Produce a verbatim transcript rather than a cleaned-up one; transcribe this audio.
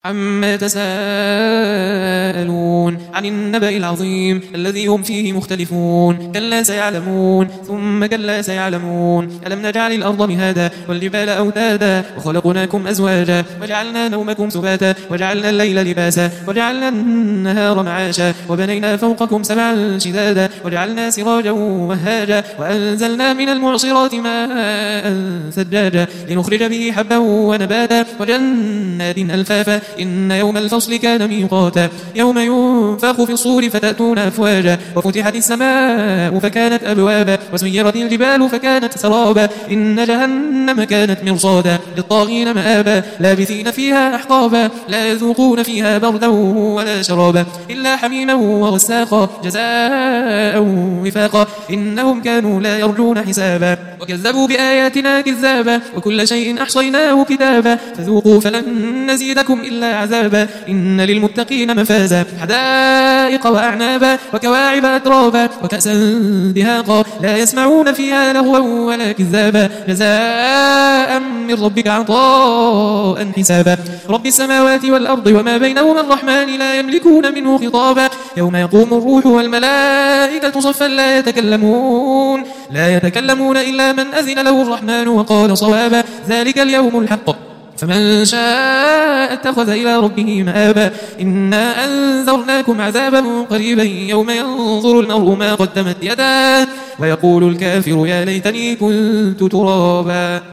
عما يتساءلون عن النبأ العظيم الذي هم فيه مختلفون كلا سيعلمون ثم كلا سيعلمون ألم نجعل الأرض مهادا والجبال أوتادا وخلقناكم أزواجا وجعلنا نومكم سباتا وجعلنا الليل لباسا وجعلنا النهار معاشا وبنينا فوقكم سبعا شدادا وجعلنا سراجا وهاجا وأنزلنا من المعصرات ماء ثجاجا لنخرج به حبا ونباتا وجنات ألفافا إن يوم الفصل كان ميقاتا يوم ينفخ في الصور فتأتون أفواجا وفتحت السماء فكانت أبوابا وسيرت الجبال فكانت سرابا إن جهنم كانت مرصادا للطاغين مآبا لابثين فيها أحقابا لا يذوقون فيها بردا ولا شرابا إلا حميما وغساقا جزاء وفاقا إنهم كانوا لا يرجون حسابا وكذبوا بآياتنا كذابا وكل شيء أحصيناه كتابا فذوقوا فلن نزيدكم إلا عذابا إن للمتقين مفازا حدائق وأعنابا وكواعب أترابا وكأسا دهاقا لا يسمعون فيها لغوا ولا كذابا جزاء من ربك عطاء حسابا رب السماوات والأرض وما بينهما الرحمن لا يملكون منه خطابا يوم يقوم الروح والملائكة صفا لا يتكلمون لا يتكلمون إلا من أذن له الرحمن وقال صوابا ذلك اليوم الحق فمن شاء اتخذ إلى ربه مآبا إنا أنذرناكم عذابا قريبا يوم ينظر المرء ما قدمت يداه ويقول الكافر يا ليتني كنت ترابا.